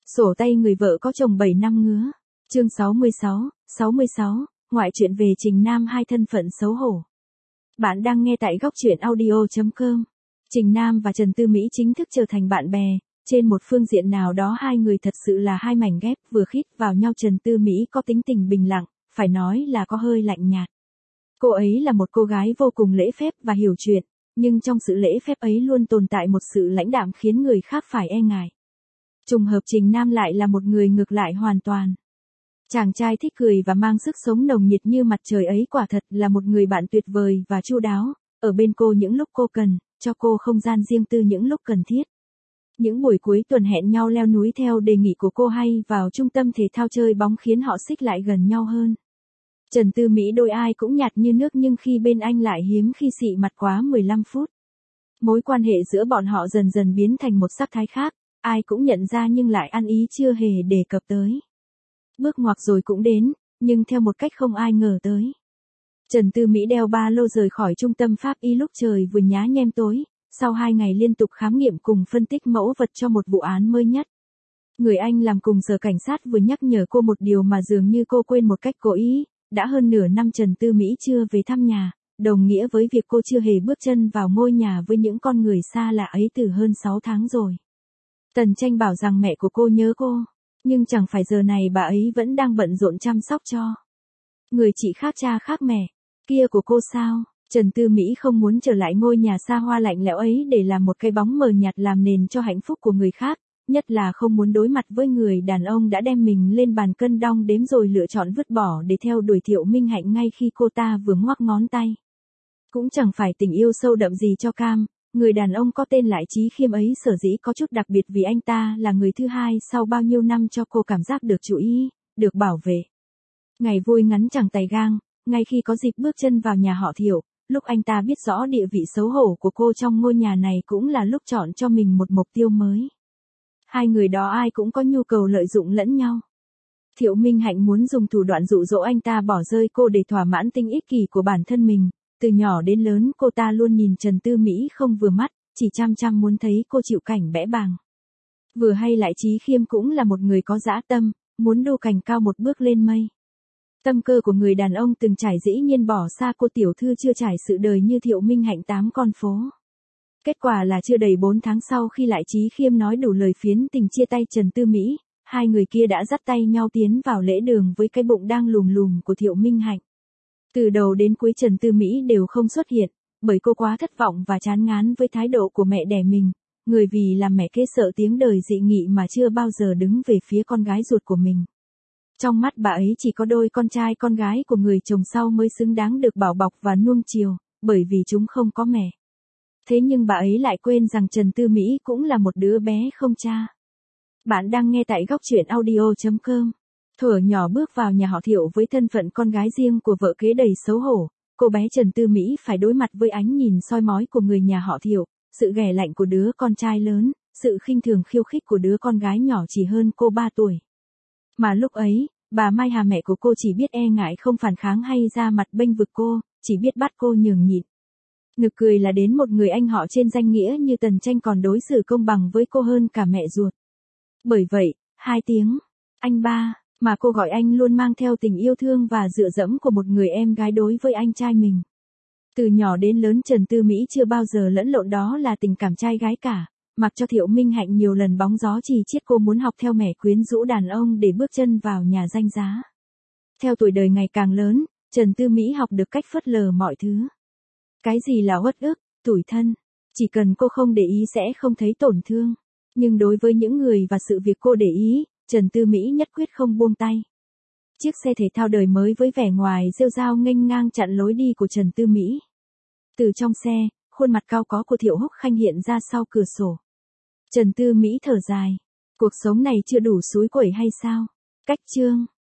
Sổ tay người vợ có chồng 7 năm ngứa. Chương 66, ngoại truyện về Trình Nam hai thân phận xấu hổ. Bạn đang nghe tại góc truyện audio.com. Trình Nam và Trần Tư Mỹ chính thức trở thành bạn bè, trên một phương diện nào đó hai người thật sự là hai mảnh ghép vừa khít vào nhau. Trần Tư Mỹ có tính tình bình lặng, phải nói là có hơi lạnh nhạt. Cô ấy là một cô gái vô cùng lễ phép và hiểu chuyện, nhưng trong sự lễ phép ấy luôn tồn tại một sự lãnh đạm khiến người khác phải e ngại. Trùng hợp Trình Nam lại là một người ngược lại hoàn toàn. Chàng trai thích cười và mang sức sống nồng nhiệt như mặt trời ấy quả thật là một người bạn tuyệt vời và chu đáo, ở bên cô những lúc cô cần, cho cô không gian riêng tư những lúc cần thiết. Những buổi cuối tuần hẹn nhau leo núi theo đề nghị của cô hay vào trung tâm thể thao chơi bóng khiến họ xích lại gần nhau hơn. Trần Tư Mỹ đôi ai cũng nhạt như nước nhưng khi bên anh lại hiếm khi xị mặt quá 15 phút. Mối quan hệ giữa bọn họ dần dần biến thành một sắc thái khác, ai cũng nhận ra nhưng lại ăn ý chưa hề đề cập tới. Bước ngoặt rồi cũng đến, nhưng theo một cách không ai ngờ tới. Trần Tư Mỹ đeo ba lô rời khỏi trung tâm pháp y lúc trời vừa nhá nhem tối, sau 2 ngày liên tục khám nghiệm cùng phân tích mẫu vật cho một vụ án mới nhất. Người anh làm cùng sở cảnh sát vừa nhắc nhở cô một điều mà dường như cô quên một cách cố ý, đã hơn nửa năm Trần Tư Mỹ chưa về thăm nhà, đồng nghĩa với việc cô chưa hề bước chân vào ngôi nhà với những con người xa lạ ấy từ hơn 6 tháng rồi. Tần Tranh bảo rằng mẹ của cô nhớ cô, nhưng chẳng phải giờ này bà ấy vẫn đang bận rộn chăm sóc cho người chị khác cha khác mẹ kia của cô sao? Trần Tư Mỹ không muốn trở lại ngôi nhà xa hoa lạnh lẽo ấy để làm một cái bóng mờ nhạt làm nền cho hạnh phúc của người khác, nhất là không muốn đối mặt với người đàn ông đã đem mình lên bàn cân đong đếm rồi lựa chọn vứt bỏ để theo đuổi Thiệu Minh Hạnh ngay khi cô ta vừa ngoắc ngón tay. Cũng chẳng phải tình yêu sâu đậm gì cho cam, người đàn ông có tên Lại Chí Khiêm ấy sở dĩ có chút đặc biệt vì anh ta là người thứ hai sau bao nhiêu năm cho cô cảm giác được chú ý, được bảo vệ. Ngày vui ngắn chẳng tày gang, ngay khi có dịp bước chân vào nhà họ Thiệu, lúc anh ta biết rõ địa vị xấu hổ của cô trong ngôi nhà này cũng là lúc chọn cho mình một mục tiêu mới. Hai người đó ai cũng có nhu cầu lợi dụng lẫn nhau. Thiệu Minh Hạnh muốn dùng thủ đoạn dụ dỗ anh ta bỏ rơi cô để thỏa mãn tính ích kỷ của bản thân mình. Từ nhỏ đến lớn cô ta luôn nhìn Trần Tư Mỹ không vừa mắt, chỉ chăm chăm muốn thấy cô chịu cảnh bẽ bàng. Vừa hay Lại Chí Khiêm cũng là một người có dã tâm, muốn đu cành cao một bước lên mây. Tâm cơ của người đàn ông từng trải dĩ nhiên bỏ xa cô tiểu thư chưa trải sự đời như Thiệu Minh Hạnh 8 con phố. Kết quả là chưa đầy 4 tháng sau khi Lại Chí Khiêm nói đủ lời phiến tình chia tay Trần Tư Mỹ, hai người kia đã dắt tay nhau tiến vào lễ đường với cái bụng đang lùm lùm của Thiệu Minh Hạnh. Từ đầu đến cuối Trần Tư Mỹ đều không xuất hiện, bởi cô quá thất vọng và chán ngán với thái độ của mẹ đẻ mình, người vì làm mẹ kế sợ tiếng đời dị nghị mà chưa bao giờ đứng về phía con gái ruột của mình. Trong mắt bà ấy chỉ có đôi con trai con gái của người chồng sau mới xứng đáng được bảo bọc và nuông chiều, bởi vì chúng không có mẹ. Thế nhưng bà ấy lại quên rằng Trần Tư Mỹ cũng là một đứa bé không cha. Bạn đang nghe tại góc truyện audio.com. Thuở nhỏ bước vào nhà họ Thiệu với thân phận con gái riêng của vợ kế đầy xấu hổ, cô bé Trần Tư Mỹ phải đối mặt với ánh nhìn soi mói của người nhà họ Thiệu, sự ghẻ lạnh của đứa con trai lớn, sự khinh thường khiêu khích của đứa con gái nhỏ chỉ hơn cô 3 tuổi. Mà lúc ấy, bà Mai Hà mẹ của cô chỉ biết e ngại không phản kháng hay ra mặt bênh vực cô, chỉ biết bắt cô nhường nhịn. Nực cười là đến một người anh họ trên danh nghĩa như Tần Tranh còn đối xử công bằng với cô hơn cả mẹ ruột. Bởi vậy, 2 tiếng, anh ba, mà cô gọi anh luôn mang theo tình yêu thương và dựa dẫm của một người em gái đối với anh trai mình. Từ nhỏ đến lớn Trần Tư Mỹ chưa bao giờ lẫn lộn đó là tình cảm trai gái cả, mặc cho Thiệu Minh Hạnh nhiều lần bóng gió chỉ chiết cô muốn học theo mẹ quyến rũ đàn ông để bước chân vào nhà danh giá. Theo tuổi đời ngày càng lớn, Trần Tư Mỹ học được cách phớt lờ mọi thứ. Cái gì là uất ức, tủi thân, chỉ cần cô không để ý sẽ không thấy tổn thương. Nhưng đối với những người và sự việc cô để ý, Trần Tư Mỹ nhất quyết không buông tay. Chiếc xe thể thao đời mới với vẻ ngoài rêu rao nghênh ngang chặn lối đi của Trần Tư Mỹ. Từ trong xe, khuôn mặt cao có của Thiệu Húc Khanh hiện ra sau cửa sổ. Trần Tư Mỹ thở dài. Cuộc sống này chưa đủ xúi quẩy hay sao? Cách chương.